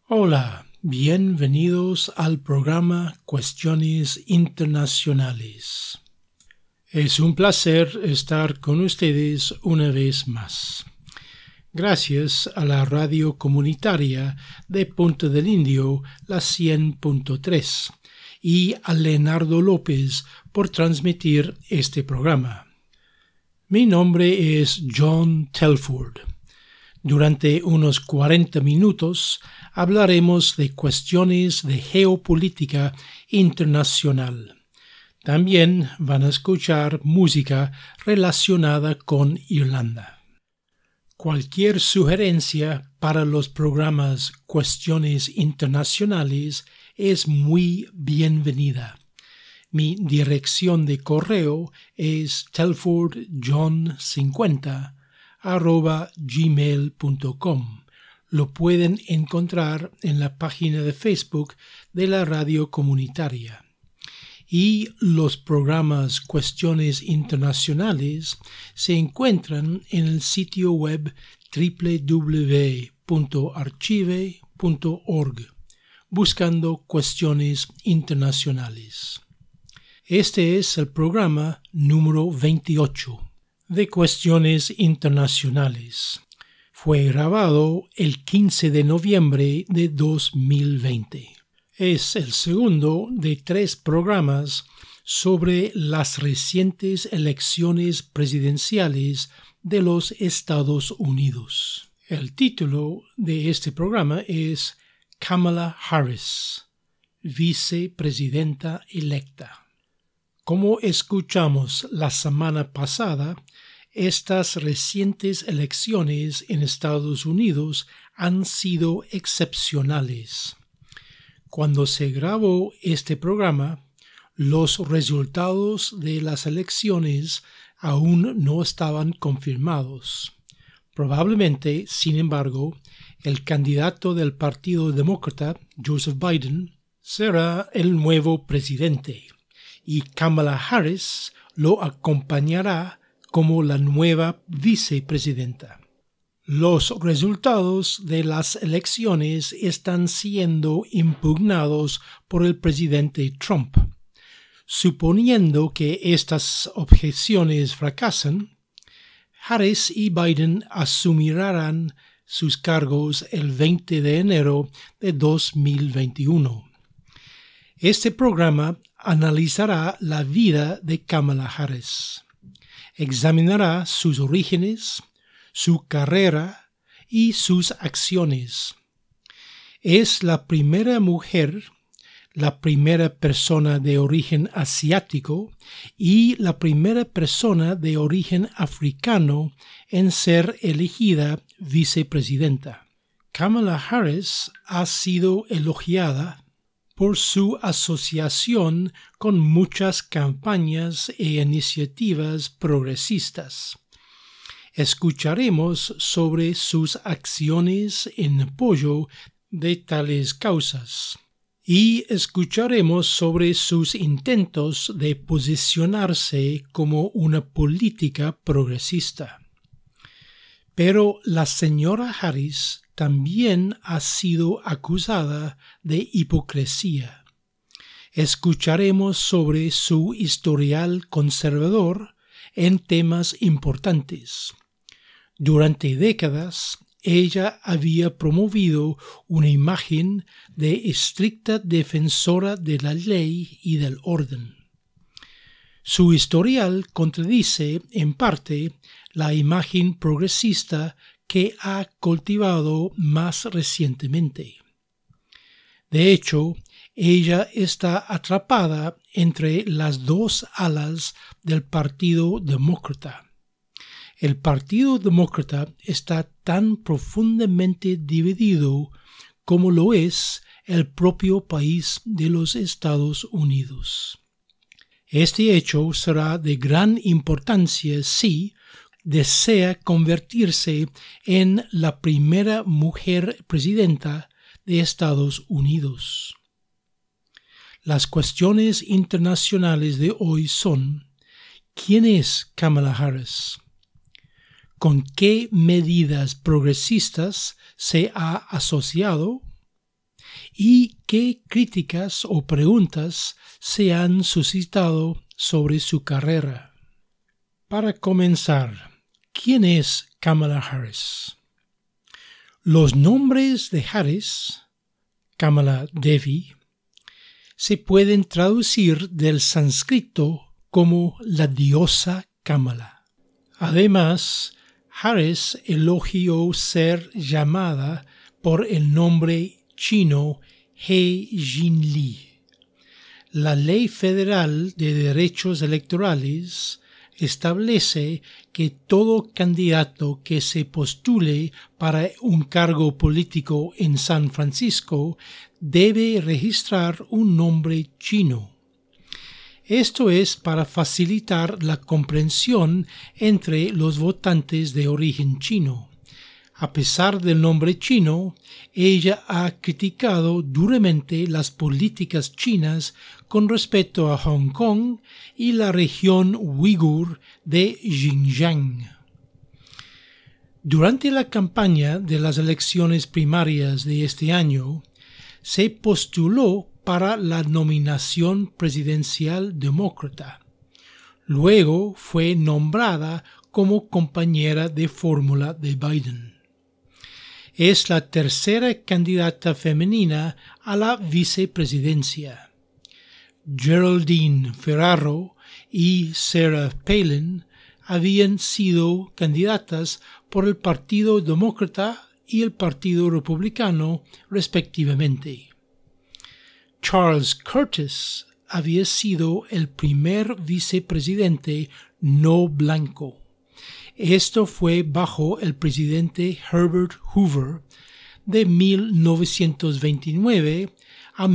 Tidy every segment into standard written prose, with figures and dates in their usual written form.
Hola, bienvenidos al programa Cuestiones Internacionales. Es un placer estar con ustedes una vez más. Gracias a la radio comunitaria de Punta del Indio, la 100.3, y a Leonardo López por transmitir este programa. Mi nombre es John Telford. Durante unos 40 minutos hablaremos de cuestiones de geopolítica internacional. También van a escuchar música relacionada con Irlanda. Cualquier sugerencia para los programas Cuestiones Internacionales es muy bienvenida. Mi dirección de correo es telfordjohn50@gmail.com. Lo pueden encontrar en la página de Facebook de la radio comunitaria. Y los programas Cuestiones Internacionales se encuentran en el sitio web www.archive.org, buscando Cuestiones Internacionales. Este es el programa número 28 de Cuestiones Internacionales. Fue grabado el 15 de noviembre de 2020. Es el segundo de 3 programas sobre las recientes elecciones presidenciales de los Estados Unidos. El título de este programa es Kamala Harris, vicepresidenta electa. Como escuchamos la semana pasada, estas recientes elecciones en Estados Unidos han sido excepcionales. Cuando se grabó este programa, los resultados de las elecciones aún no estaban confirmados. Probablemente, sin embargo, el candidato del Partido Demócrata, Joseph Biden, será el nuevo presidente, y Kamala Harris lo acompañará como la nueva vicepresidenta. Los resultados de las elecciones están siendo impugnados por el presidente Trump. Suponiendo que estas objeciones fracasan, Harris y Biden asumirán sus cargos el 20 de enero de 2021. Este programa analizará la vida de Kamala Harris. Examinará sus orígenes, su carrera y sus acciones. Es la primera mujer, la primera persona de origen asiático y la primera persona de origen africano en ser elegida vicepresidenta. Kamala Harris ha sido elogiada por su asociación con muchas campañas e iniciativas progresistas. Escucharemos sobre sus acciones en apoyo de tales causas y escucharemos sobre sus intentos de posicionarse como una política progresista. Pero la señora Harris también ha sido acusada de hipocresía. Escucharemos sobre su historial conservador en temas importantes. Durante décadas, ella había promovido una imagen de estricta defensora de la ley y del orden. Su historial contradice, en parte, la imagen progresista que ha cultivado más recientemente. De hecho, ella está atrapada entre las dos alas del Partido Demócrata. El Partido Demócrata está tan profundamente dividido como lo es el propio país de los Estados Unidos. Este hecho será de gran importancia si desea convertirse en la primera mujer presidenta de Estados Unidos. Las cuestiones internacionales de hoy son: ¿quién es Kamala Harris? ¿Con qué medidas progresistas se ha asociado? y qué críticas o preguntas se han suscitado sobre su carrera. Para comenzar, ¿quién es Kamala Harris? Los nombres de Harris, Kamala Devi, se pueden traducir del sánscrito como la diosa Kamala. Además, Harris elogió ser llamada por el nombre chino He Jinli. La Ley Federal de Derechos Electorales establece que todo candidato que se postule para un cargo político en San Francisco debe registrar un nombre chino. Esto es para facilitar la comprensión entre los votantes de origen chino. A pesar del nombre chino, ella ha criticado duramente las políticas chinas con respecto a Hong Kong y la región uigur de Xinjiang. Durante la campaña de las elecciones primarias de este año, se postuló para la nominación presidencial demócrata. Luego fue nombrada como compañera de fórmula de Biden. Es la tercera candidata femenina a la vicepresidencia. Geraldine Ferraro y Sarah Palin habían sido candidatas por el Partido Demócrata y el Partido Republicano, respectivamente. Charles Curtis había sido el primer vicepresidente no blanco. Esto fue bajo el presidente Herbert Hoover de 1929 a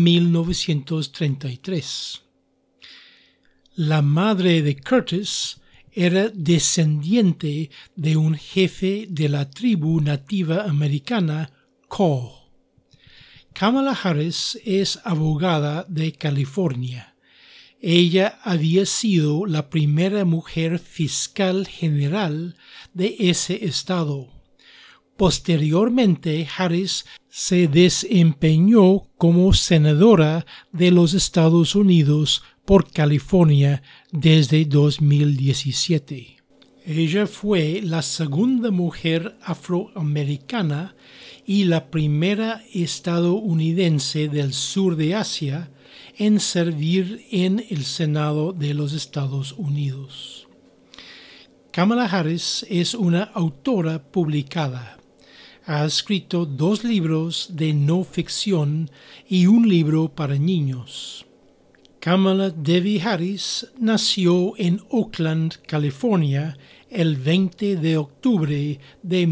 1933. La madre de Curtis era descendiente de un jefe de la tribu nativa americana Kaw. Kamala Harris es abogada de California. Ella había sido la primera mujer fiscal general de ese estado. Posteriormente, Harris se desempeñó como senadora de los Estados Unidos por California desde 2017. Ella fue la segunda mujer afroamericana y la primera estadounidense del sur de Asia en servir en el Senado de los Estados Unidos. Kamala Harris es una autora publicada. Ha escrito 2 libros de no ficción y un libro para niños. Kamala Devi Harris nació en Oakland, California, el 20 de octubre de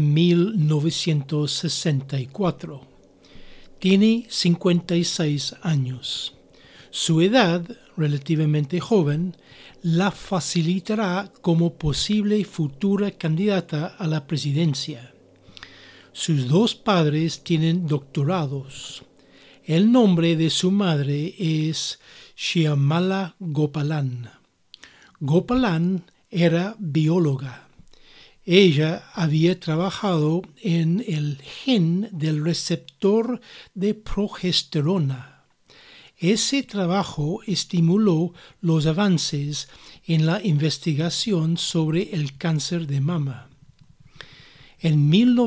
1964. Tiene 56 años. Su edad, relativamente joven, la facilitará como posible futura candidata a la presidencia. Sus 2 padres tienen doctorados. El nombre de su madre es Shyamala Gopalan. Gopalan era bióloga. Ella había trabajado en el gen del receptor de progesterona. Ese trabajo estimuló los avances en la investigación sobre el cáncer de mama. En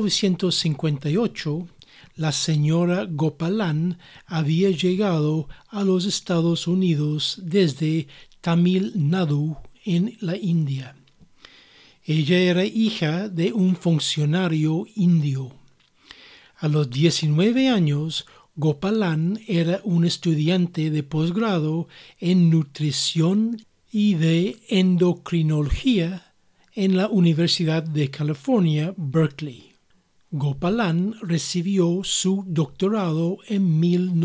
1958, la señora Gopalan había llegado a los Estados Unidos desde Tamil Nadu, en la India. Ella era hija de un funcionario indio. A los 19 años, Gopalan era un estudiante de posgrado en nutrición y de endocrinología en la Universidad de California, Berkeley. Gopalan recibió su doctorado en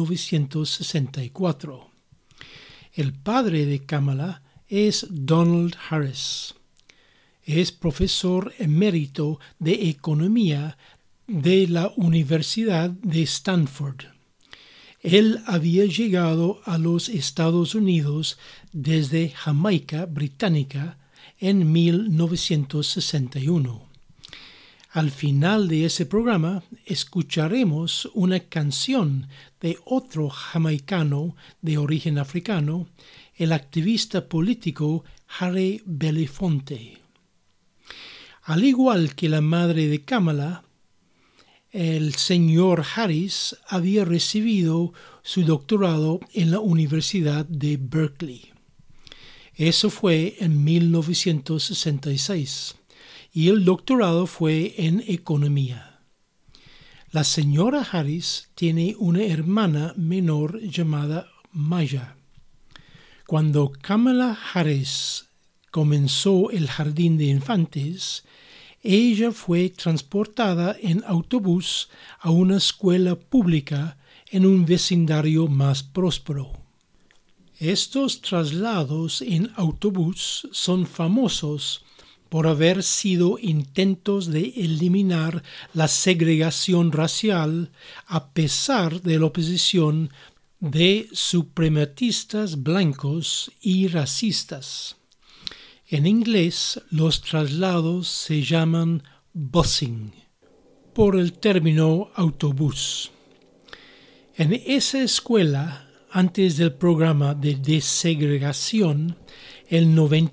1964. El padre de Kamala es Donald Harris. Es profesor emérito de economía de la Universidad de Stanford. Él había llegado a los Estados Unidos desde Jamaica Británica en 1961. Al final de ese programa escucharemos una canción de otro jamaicano de origen africano, el activista político Harry Belafonte. Al igual que la madre de Kamala, el señor Harris había recibido su doctorado en la Universidad de Berkeley. Eso fue en 1966 y el doctorado fue en economía. La señora Harris tiene una hermana menor llamada Maya. Cuando Kamala Harris comenzó el jardín de infantes, ella fue transportada en autobús a una escuela pública en un vecindario más próspero. Estos traslados en autobús son famosos por haber sido intentos de eliminar la segregación racial a pesar de la oposición de supremacistas blancos y racistas. En inglés, los traslados se llaman busing, por el término autobús. En esa escuela, antes del programa de desegregación, el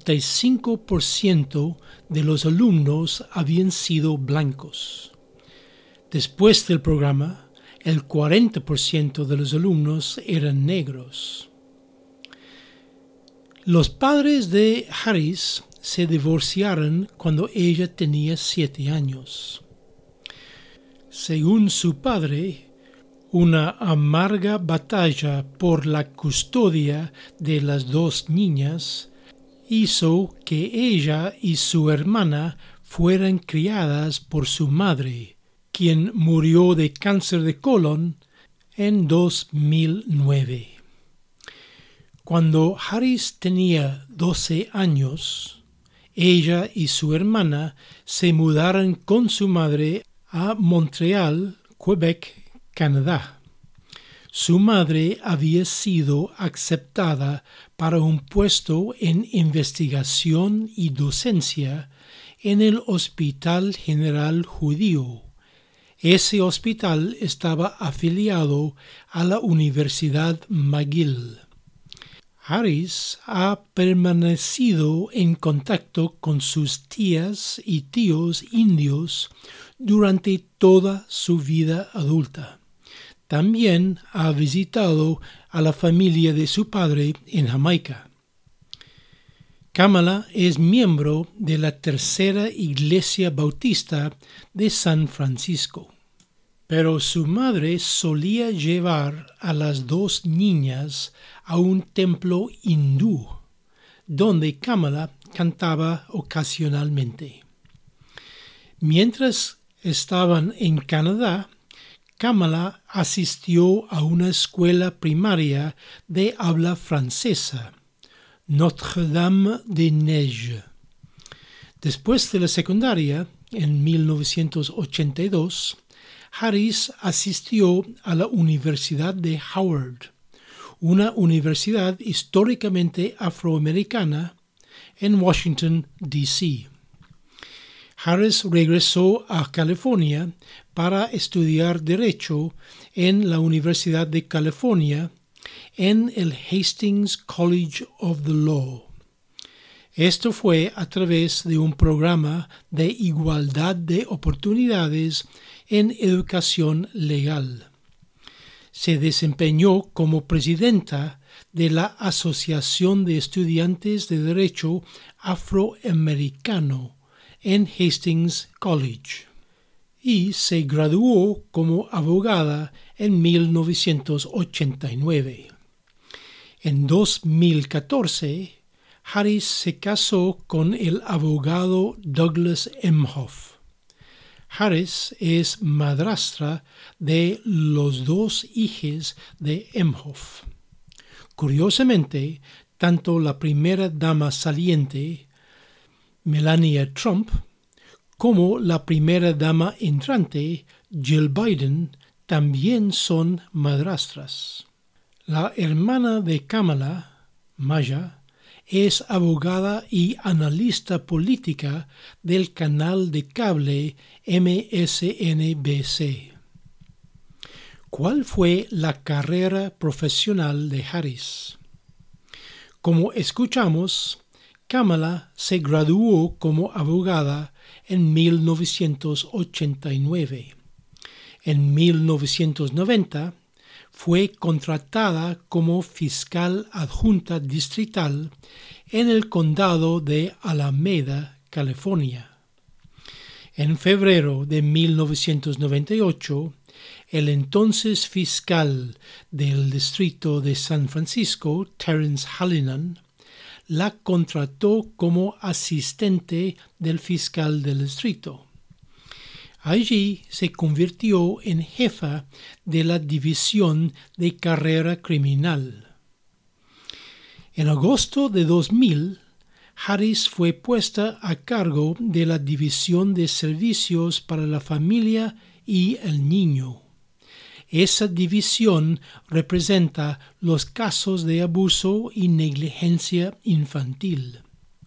95% de los alumnos habían sido blancos. Después del programa, el 40% de los alumnos eran negros. Los padres de Harris se divorciaron cuando ella tenía 7 años. Según su padre, una amarga batalla por la custodia de las 2 niñas hizo que ella y su hermana fueran criadas por su madre, quien murió de cáncer de colon en 2009. Cuando Harris tenía 12 años, ella y su hermana se mudaron con su madre a Montreal, Quebec, Canadá. Su madre había sido aceptada para un puesto en investigación y docencia en el Hospital General Judío. Ese hospital estaba afiliado a la Universidad McGill. Harris ha permanecido en contacto con sus tías y tíos indios durante toda su vida adulta. También ha visitado a la familia de su padre en Jamaica. Kamala es miembro de la Tercera Iglesia Bautista de San Francisco. Pero su madre solía llevar a las 2 niñas a un templo hindú, donde Kamala cantaba ocasionalmente. Mientras estaban en Canadá, Kamala asistió a una escuela primaria de habla francesa, Notre-Dame-des-Neiges. Después de la secundaria, en 1982, Harris asistió a la Universidad de Howard, una universidad históricamente afroamericana en Washington, D.C. Harris regresó a California para estudiar Derecho en la Universidad de California en el Hastings College of the Law. Esto fue a través de un programa de igualdad de oportunidades en educación legal. Se desempeñó como presidenta de la Asociación de Estudiantes de Derecho Afroamericano en Hastings College y se graduó como abogada en 1989. En 2014, Harris se casó con el abogado Douglas Emhoff. Harris es madrastra de los 2 hijos de Emhoff. Curiosamente, tanto la primera dama saliente, Melania Trump, como la primera dama entrante, Jill Biden, también son madrastras. La hermana de Kamala, Maya, es abogada y analista política del canal de cable MSNBC. ¿Cuál fue la carrera profesional de Harris? Como escuchamos, Kamala se graduó como abogada en 1989. En 1990 fue contratada como fiscal adjunta distrital en el condado de Alameda, California. En febrero de 1998, el entonces fiscal del distrito de San Francisco, Terrence Hallinan, la contrató como asistente del fiscal del distrito. Allí se convirtió en jefa de la división de carrera criminal. En agosto de 2000, Harris fue puesta a cargo de la división de servicios para la familia y el niño. Esa división representa los casos de abuso y negligencia infantil.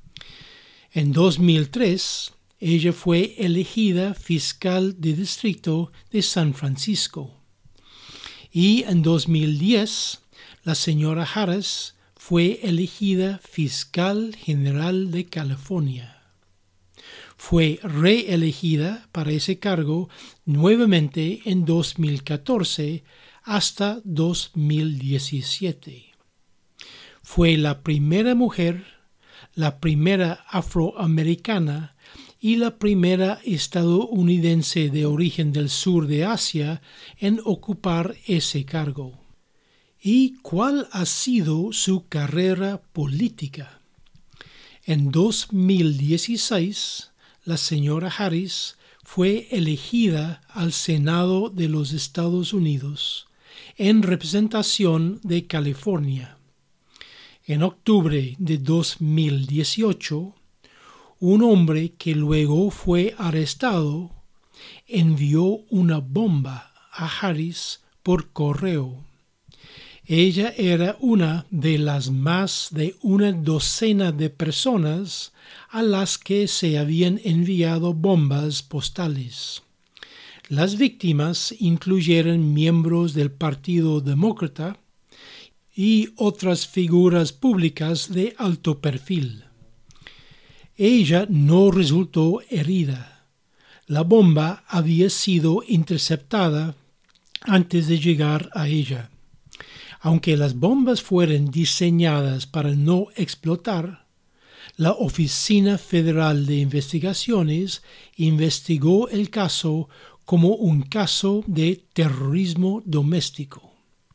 En 2003, ella fue elegida fiscal de distrito de San Francisco. Y en 2010, la señora Harris fue elegida fiscal general de California. Fue reelegida para ese cargo nuevamente en 2014 hasta 2017. Fue la primera mujer, la primera afroamericana y la primera estadounidense de origen del sur de Asia en ocupar ese cargo. ¿Y cuál ha sido su carrera política? En 2016, la señora Harris fue elegida al Senado de los Estados Unidos en representación de California. En octubre de 2018, un hombre que luego fue arrestado envió una bomba a Harris por correo. Ella era una de las más de una docena de personas a las que se habían enviado bombas postales. Las víctimas incluyeron miembros del Partido Demócrata y otras figuras públicas de alto perfil. Ella no resultó herida. La bomba había sido interceptada antes de llegar a ella. Aunque las bombas fueron diseñadas para no explotar, la Oficina Federal de Investigaciones investigó el caso como un caso de terrorismo doméstico.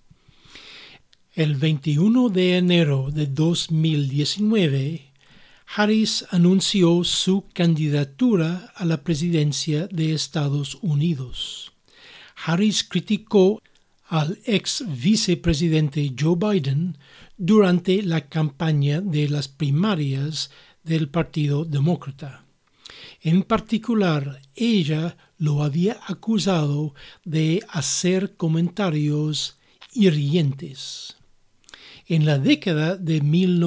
El 21 de enero de 2019, Harris anunció su candidatura a la presidencia de Estados Unidos. Harris criticó al ex vicepresidente Joe Biden durante la campaña de las primarias del Partido Demócrata. En particular, ella lo había acusado de hacer comentarios hirientes. En la década de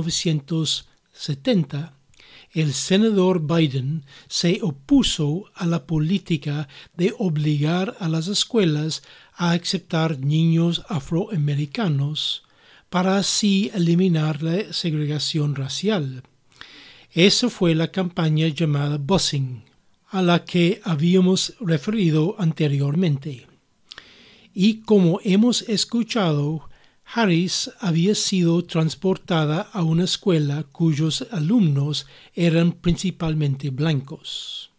1970, el senador Biden se opuso a la política de obligar a las escuelas a aceptar niños afroamericanos para así eliminar la segregación racial. Esa fue la campaña llamada busing, a la que habíamos referido anteriormente. Y como hemos escuchado, Harris había sido transportada a una escuela cuyos alumnos eran principalmente blancos.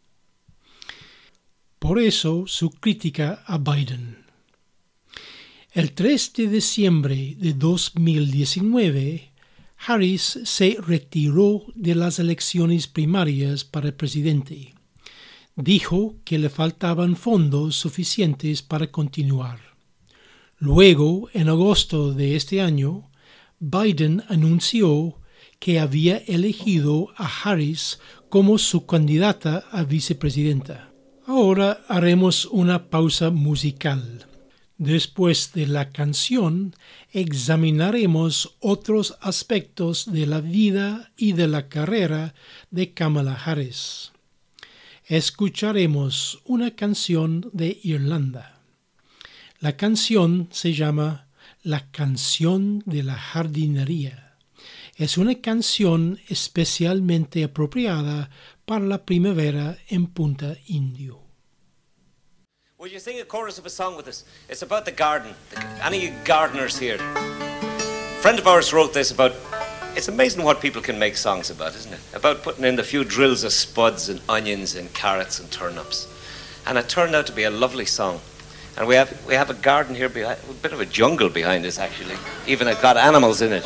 Por eso su crítica a Biden. El 3 de diciembre de 2019, Harris se retiró de las elecciones primarias para presidente. Dijo que le faltaban fondos suficientes para continuar. Luego, en agosto de este año, Biden anunció que había elegido a Harris como su candidata a vicepresidenta. Ahora haremos una pausa musical. Después de la canción, examinaremos otros aspectos de la vida y de la carrera de Kamala Harris. Escucharemos una canción de Irlanda. La canción se llama La canción de la jardinería. Es una canción especialmente apropiada para la primavera en Punta Indio. Will you sing a chorus of a song with us? It's about the garden. Any gardeners here? A friend of ours wrote this about... It's amazing what people can make songs about, isn't it? About putting in a few drills of spuds and onions and carrots and turnips. And it turned out to be a lovely song. And we have a garden here, behind, a bit of a jungle behind us, actually. Even it got animals in it.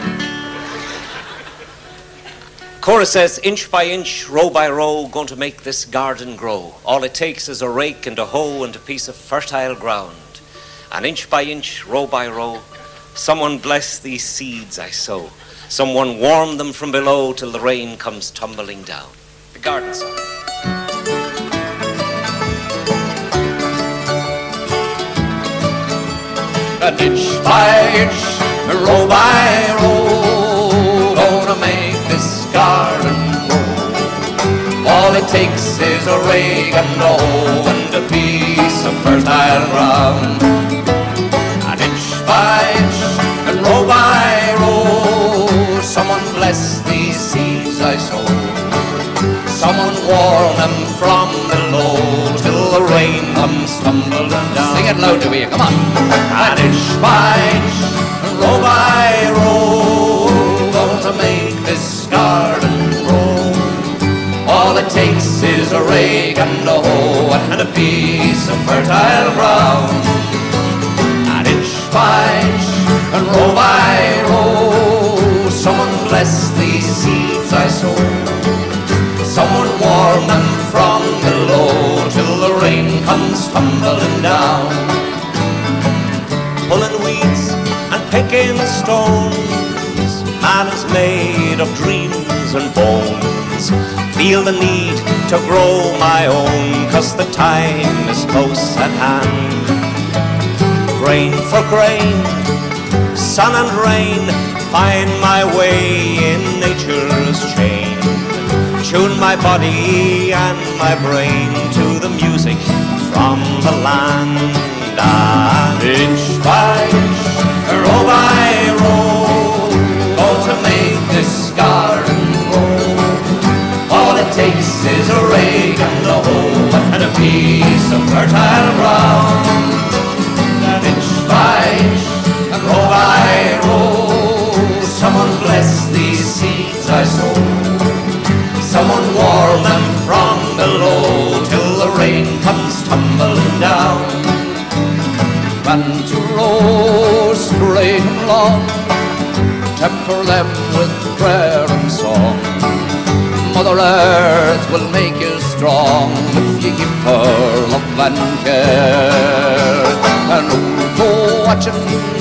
Chorus says, inch by inch, row by row, going to make this garden grow. All it takes is a rake and a hoe and a piece of fertile ground. And inch by inch, row by row, someone bless these seeds I sow. Someone warm them from below till the rain comes tumbling down. The garden song. And inch by inch, row by row, gonna make this garden grow. All it takes is a rake and a hoe and a piece of fertile ground. And inch by inch, and row by row, someone bless these seeds I sow. Someone warn them from below till the rain comes tumbling down. Sing it loud to you, come on. And inch by inch, row by row, going to make this garden grow. All it takes is a rake and a hoe and a piece of fertile ground. And inch by inch, and row by row, someone bless these seeds I sow. Someone warm them from below till the rain comes tumbling down. Pulling weeds and picking stones, man is made of dreams and bones. Feel the need to grow my own, 'cause the time is close at hand. Grain for grain, sun and rain, find my way in nature's chain. Tune my body and my brain to the music from the land. And inch by inch, row by row, go to make this garden grow. All it takes is a rake and a hoe and a piece of fertile ground. And inch by inch, and row by row, someone bless these seeds I sow. Someone warm them from below till the rain comes tumbling down. Run to row straight and long, temper them with prayer and song. Mother Earth will make you strong if you give her love and care. And go watching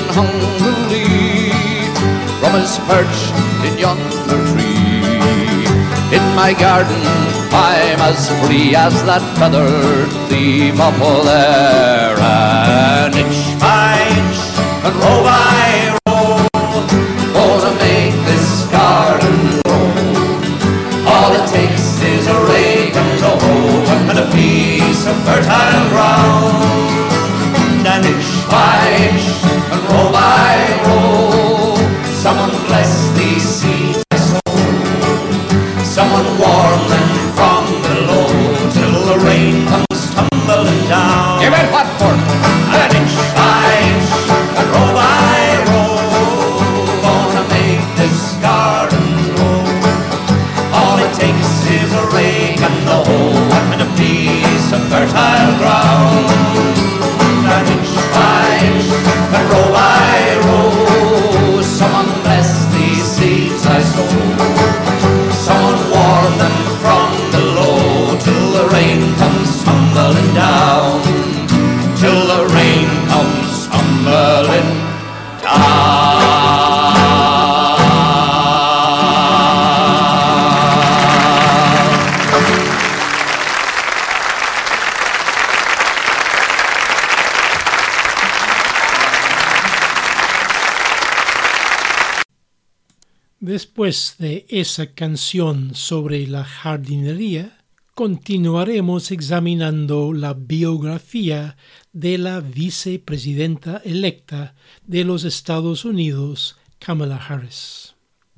hungrily from his perch in yonder tree. In my garden I'm as free as that feathered thief up there. And inch by inch, and row by row, gonna make this garden grow. All it takes is a rake and a hoe and a piece of fertile ground. And inch by inch, and row by row, someone bless these seeds I sow. Someone warm them from below till the rain comes tumbling down. Give it what for? And inch by inch, and row by row, gonna make this garden grow. All it takes is a rake and a hoe and a piece of fertile ground. And inch by inch, and row by row, someone bless these seeds I sow. Someone warm them from below till the rain comes tumbling down. Till the rain comes tumbling down. Después de esa canción sobre la jardinería, continuaremos examinando la biografía de la vicepresidenta electa de los Estados Unidos, Kamala Harris.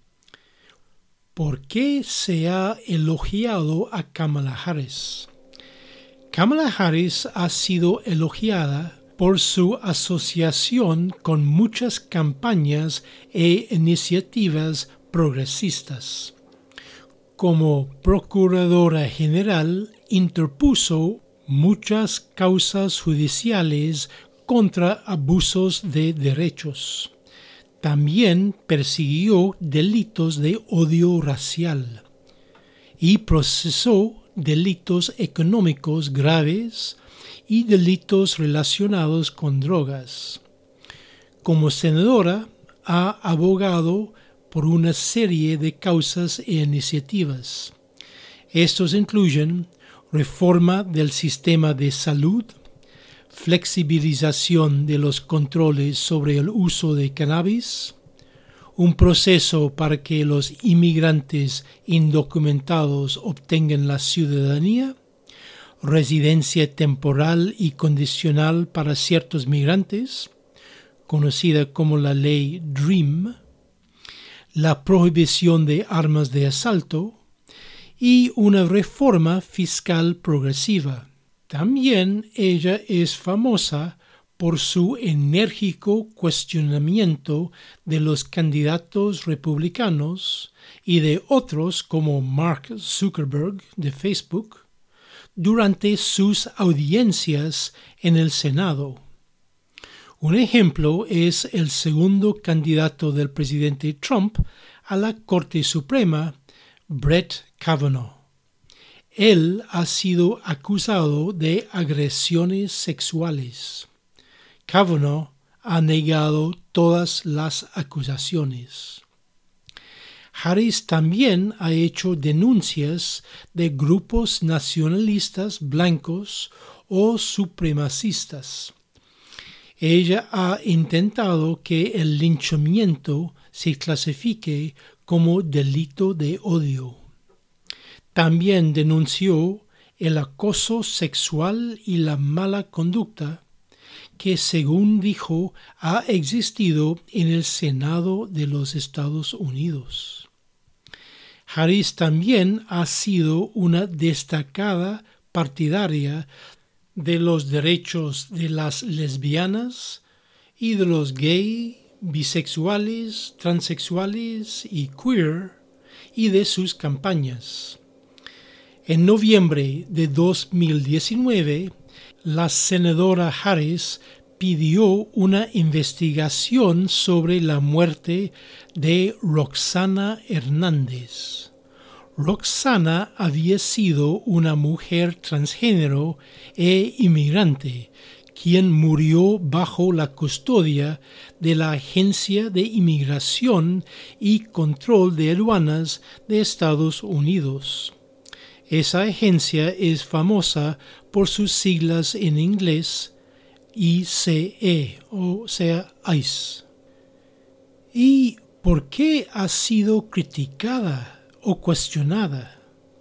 ¿Por qué se ha elogiado a Kamala Harris? Kamala Harris ha sido elogiada por su asociación con muchas campañas e iniciativas progresistas. Como Procuradora General, interpuso muchas causas judiciales contra abusos de derechos. También persiguió delitos de odio racial y procesó delitos económicos graves y delitos relacionados con drogas. Como senadora, ha abogado por una serie de causas e iniciativas. Estos incluyen reforma del sistema de salud, flexibilización de los controles sobre el uso de cannabis, un proceso para que los inmigrantes indocumentados obtengan la ciudadanía, residencia temporal y condicional para ciertos migrantes, conocida como la ley DREAM, la prohibición de armas de asalto y una reforma fiscal progresiva. También ella es famosa por su enérgico cuestionamiento de los candidatos republicanos y de otros como Mark Zuckerberg de Facebook durante sus audiencias en el Senado. Un ejemplo es el segundo candidato del presidente Trump a la Corte Suprema, Brett Kavanaugh. Él ha sido acusado de agresiones sexuales. Kavanaugh ha negado todas las acusaciones. Harris también ha hecho denuncias de grupos nacionalistas blancos o supremacistas. Ella ha intentado que el linchamiento se clasifique como delito de odio. También denunció el acoso sexual y la mala conducta que, según dijo, ha existido en el Senado de los Estados Unidos. Harris también ha sido una destacada partidaria de los derechos de las lesbianas y de los gay, bisexuales, transexuales y queer y de sus campañas. En noviembre de 2019, la senadora Harris pidió una investigación sobre la muerte de Roxana Hernández. Roxana había sido una mujer transgénero e inmigrante, quien murió bajo la custodia de la Agencia de Inmigración y Control de Aduanas de Estados Unidos. Esa agencia es famosa por sus siglas en inglés ICE, o sea, ICE. ¿Y por qué ha sido criticada o cuestionada?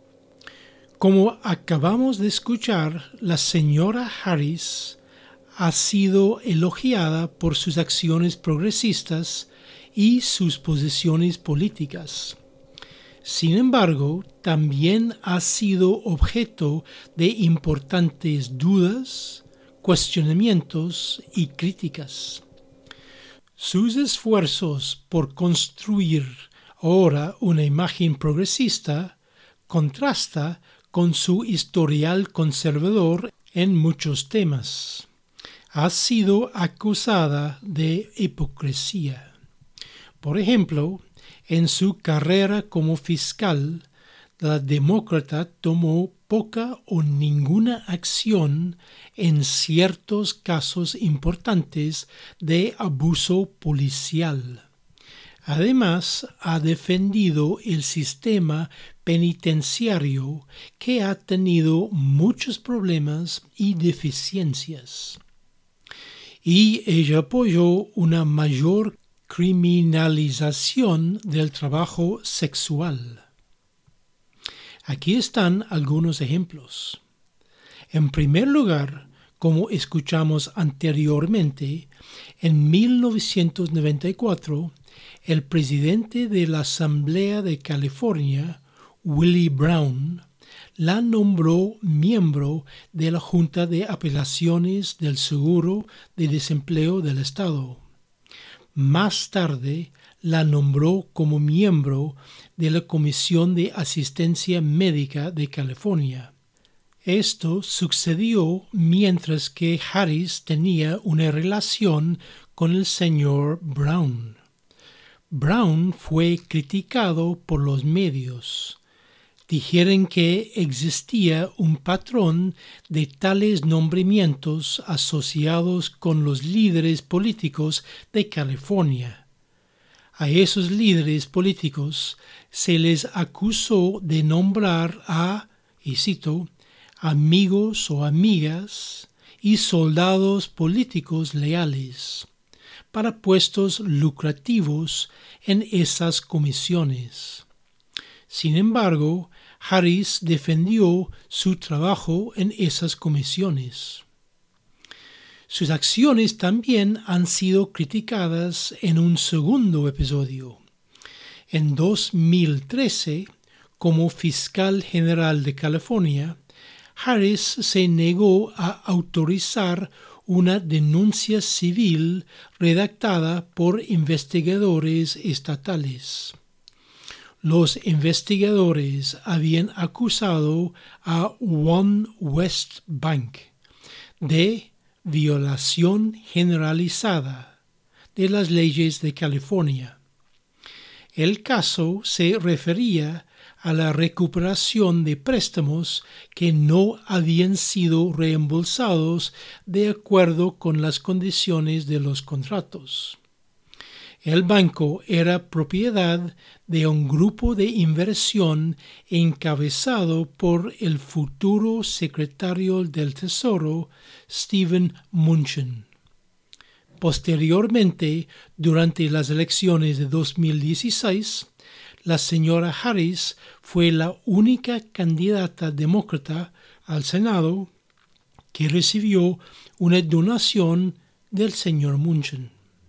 Como acabamos de escuchar, la señora Harris ha sido elogiada por sus acciones progresistas y sus posiciones políticas. Sin embargo, también ha sido objeto de importantes dudas, cuestionamientos y críticas. Sus esfuerzos por construir ahora una imagen progresista contrasta con su historial conservador en muchos temas. Ha sido acusada de hipocresía. Por ejemplo, en su carrera como fiscal, la demócrata tomó poca o ninguna acción en ciertos casos importantes de abuso policial. Además, ha defendido el sistema penitenciario, que ha tenido muchos problemas y deficiencias. Y ella apoyó una mayor criminalización del trabajo sexual. Aquí están algunos ejemplos. En primer lugar, como escuchamos anteriormente, en 1994, el presidente de la Asamblea de California, Willie Brown, la nombró miembro de la Junta de Apelaciones del Seguro de Desempleo del Estado. Más tarde, la nombró como miembro de la Comisión de Asistencia Médica de California. Esto sucedió mientras que Harris tenía una relación con el señor Brown. Brown fue criticado por los medios. Dijeron que existía un patrón de tales nombramientos asociados con los líderes políticos de California. A esos líderes políticos se les acusó de nombrar a, y cito, amigos o amigas y soldados políticos leales para puestos lucrativos en esas comisiones. Sin embargo, Harris defendió su trabajo en esas comisiones. Sus acciones también han sido criticadas en un segundo episodio. En 2013, como fiscal general de California, Harris se negó a autorizar una denuncia civil redactada por investigadores estatales. Los investigadores habían acusado a One West Bank de violación generalizada de las leyes de California. El caso se refería a la recuperación de préstamos que no habían sido reembolsados de acuerdo con las condiciones de los contratos. El banco era propiedad de un grupo de inversión encabezado por el futuro secretario del Tesoro, Steven Mnuchin. Posteriormente, durante las elecciones de 2016, la señora Harris fue la única candidata demócrata al Senado que recibió una donación del señor Mnuchin.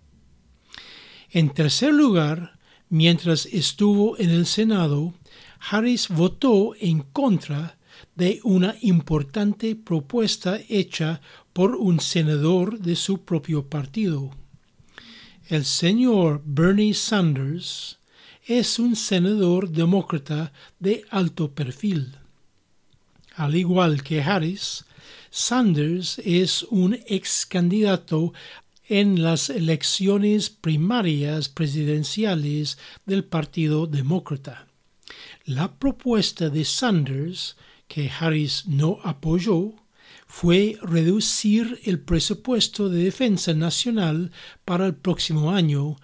En tercer lugar, mientras estuvo en el Senado, Harris votó en contra de una importante propuesta hecha por un senador de su propio partido. El señor Bernie Sanders es un senador demócrata de alto perfil. Al igual que Harris, Sanders es un ex candidato en las elecciones primarias presidenciales del Partido Demócrata. La propuesta de Sanders, que Harris no apoyó, fue reducir el presupuesto de defensa nacional para el próximo año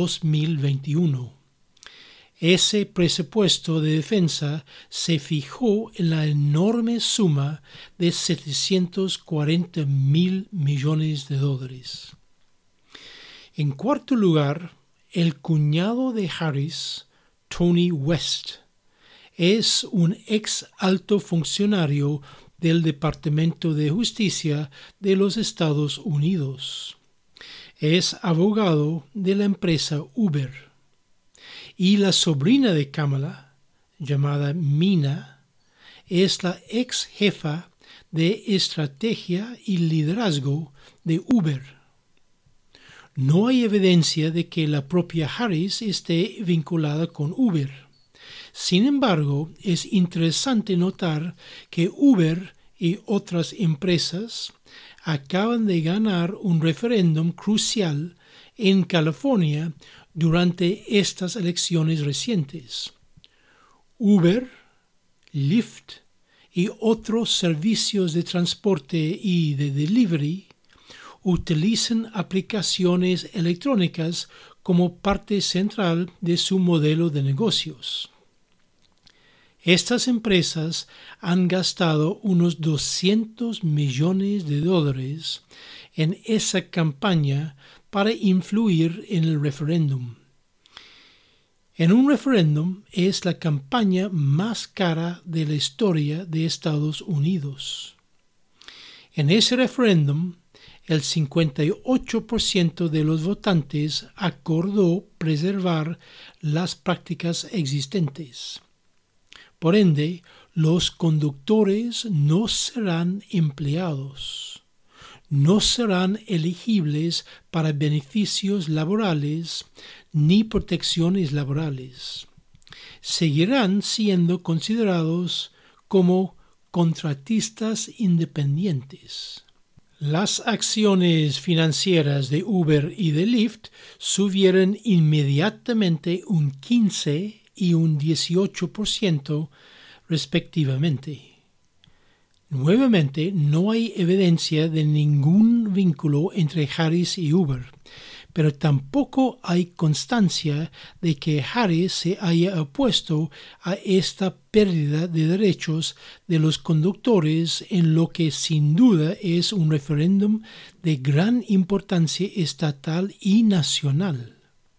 2021. Ese presupuesto de defensa se fijó en la enorme suma de $740,000 millones. En cuarto lugar, el cuñado de Harris, Tony West, es un ex alto funcionario del Departamento de Justicia de los Estados Unidos. Es abogado de la empresa Uber. Y la sobrina de Kamala, llamada Mina, es la ex jefa de estrategia y liderazgo de Uber. No hay evidencia de que la propia Harris esté vinculada con Uber. Sin embargo, es interesante notar que Uber y otras empresas acaban de ganar un referéndum crucial en California durante estas elecciones recientes. Uber, Lyft y otros servicios de transporte y de delivery utilizan aplicaciones electrónicas como parte central de su modelo de negocios. Estas empresas han gastado unos $200 millones en esa campaña para influir en el referéndum. En un referéndum es la campaña más cara de la historia de Estados Unidos. En ese referéndum, el 58% de los votantes acordó preservar las prácticas existentes. Por ende, los conductores no serán empleados, no serán elegibles para beneficios laborales ni protecciones laborales. Seguirán siendo considerados como contratistas independientes. Las acciones financieras de Uber y de Lyft subieron inmediatamente un 15% y un 18% respectivamente. Nuevamente, no hay evidencia de ningún vínculo entre Harris y Uber, pero tampoco hay constancia de que Harris se haya opuesto a esta pérdida de derechos de los conductores en lo que sin duda es un referéndum de gran importancia estatal y nacional.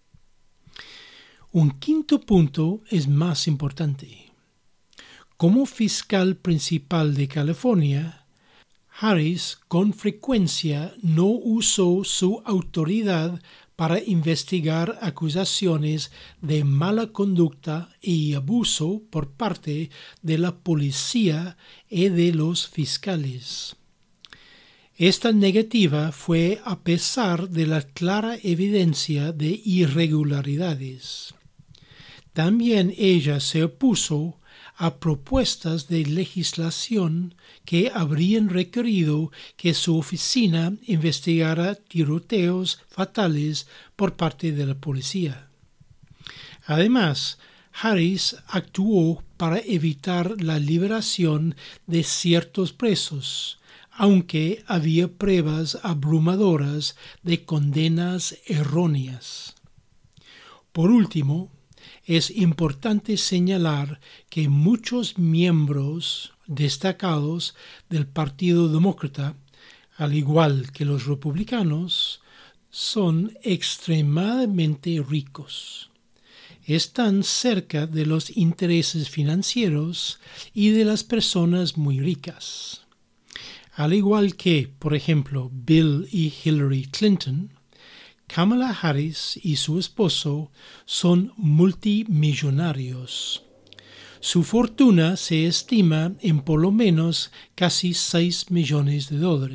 Un quinto punto es más importante. Como fiscal principal de California, Harris con frecuencia no usó su autoridad para investigar acusaciones de mala conducta y abuso por parte de la policía y de los fiscales. Esta negativa fue a pesar de la clara evidencia de irregularidades. También ella se opuso a propuestas de legislación que habrían requerido que su oficina investigara tiroteos fatales por parte de la policía. Además, Harris actuó para evitar la liberación de ciertos presos, aunque había pruebas abrumadoras de condenas erróneas. Por último, es importante señalar que muchos miembros destacados del Partido Demócrata, al igual que los republicanos, son extremadamente ricos. Están cerca de los intereses financieros y de las personas muy ricas. Al igual que, por ejemplo, Bill y Hillary Clinton, Kamala Harris y su esposo son multimillonarios. Su fortuna se estima en por lo menos casi $6 millones.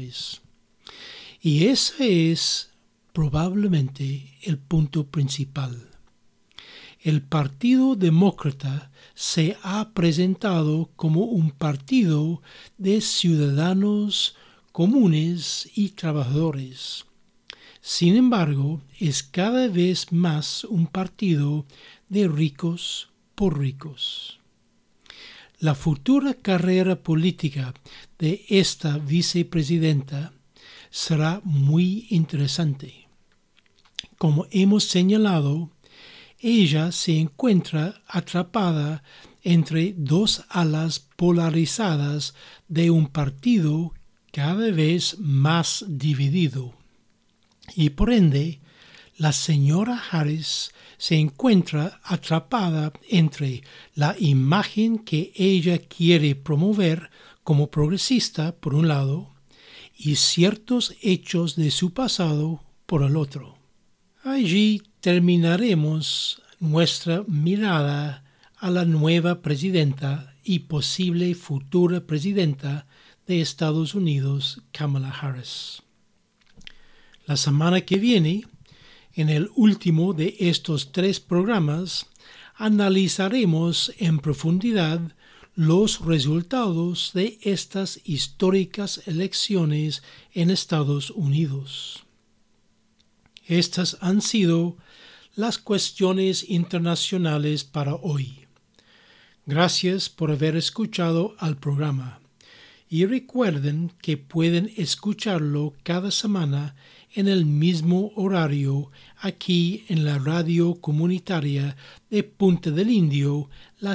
Y ese es probablemente el punto principal. El Partido Demócrata se ha presentado como un partido de ciudadanos comunes y trabajadores. Sin embargo, es cada vez más un partido de ricos por ricos. La futura carrera política de esta vicepresidenta será muy interesante. Como hemos señalado, ella se encuentra atrapada entre dos alas polarizadas de un partido cada vez más dividido. Y por ende, la señora Harris se encuentra atrapada entre la imagen que ella quiere promover como progresista, por un lado, y ciertos hechos de su pasado, por el otro. Allí terminaremos nuestra mirada a la nueva presidenta y posible futura presidenta de Estados Unidos, Kamala Harris. La semana que viene, en el último de estos 3 programas, analizaremos en profundidad los resultados de estas históricas elecciones en Estados Unidos. Estas han sido las cuestiones internacionales para hoy. Gracias por haber escuchado al programa y recuerden que pueden escucharlo cada semana en el mismo horario aquí en la radio comunitaria de Punta del Indio, la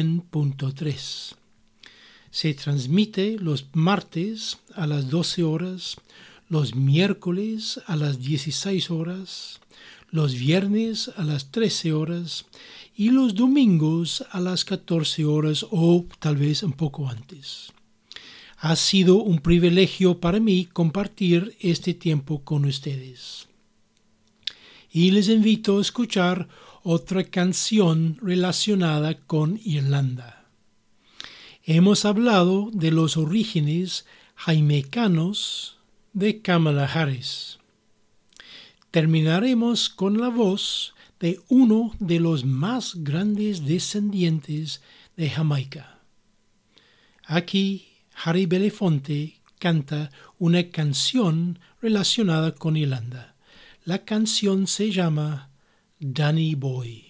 100.3. Se transmite los martes a las 12 horas, los miércoles a las 16 horas, los viernes a las 13 horas y los domingos a las 14 horas o tal vez un poco antes. Ha sido un privilegio para mí compartir este tiempo con ustedes. Y les invito a escuchar otra canción relacionada con Irlanda. Hemos hablado de los orígenes jamaicanos de Kamala Harris. Terminaremos con la voz de uno de los más grandes descendientes de Jamaica. Aquí Harry Belafonte canta una canción relacionada con Irlanda. La canción se llama Danny Boy.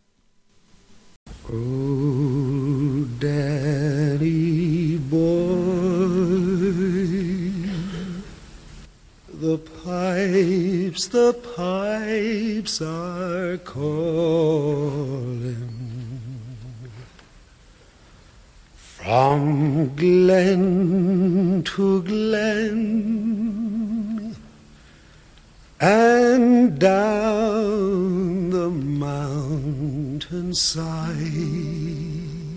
Oh, Danny Boy, the pipes are calling from glen to glen and down the mountainside.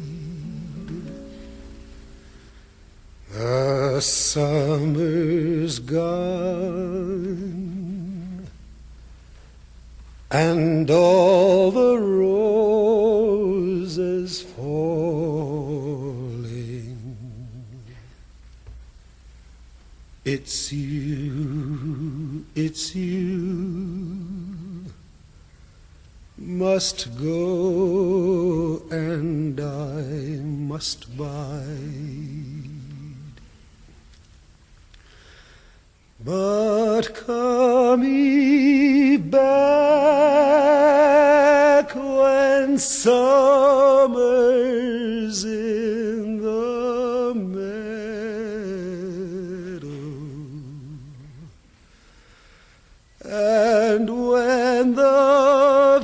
The summer's gone, and all the roses falling. It's you must go, and I must bide. But come ye back when summer's in the meadow, and when the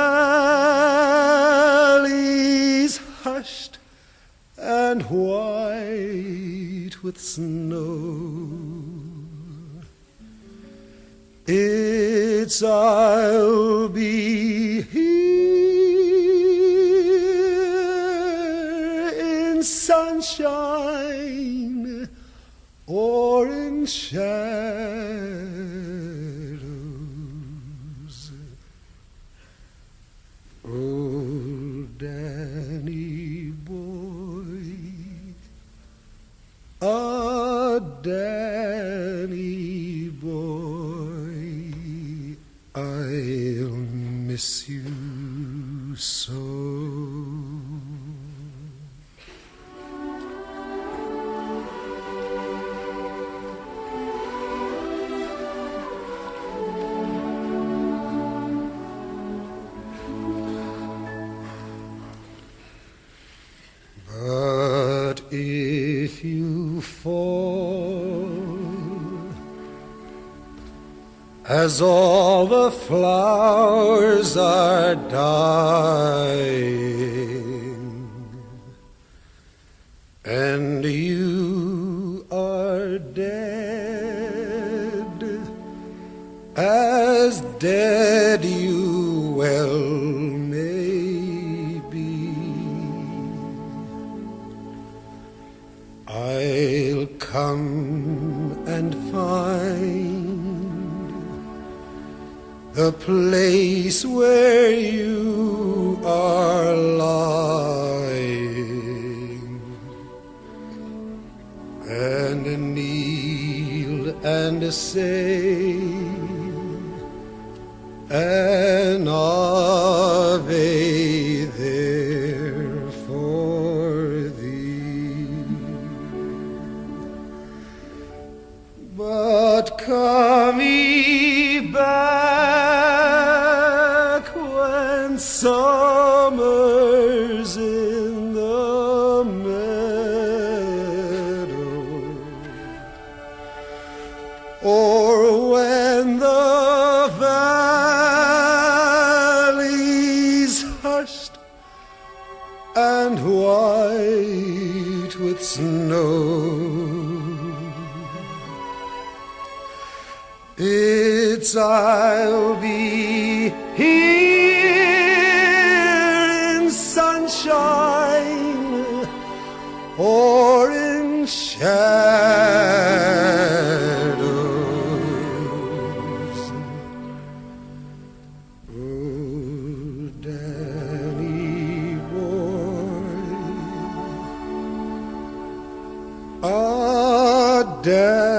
valley's hushed and white with snow. I'll be here in sunshine or in shadows. Oh, Danny boy, ah, Danny boy, I'll miss you so. But if you fall, as all the flowers are dying, and you are dead, as dead you well may be, I'll come and find the place where you are lying, and kneel and say an Ave there for thee. But come ye back when summer's in the meadow, or when the valley's hushed and white with snow. minutes I'll be here in sunshine or in shadows. Oh, Danny boy, ah, Danny.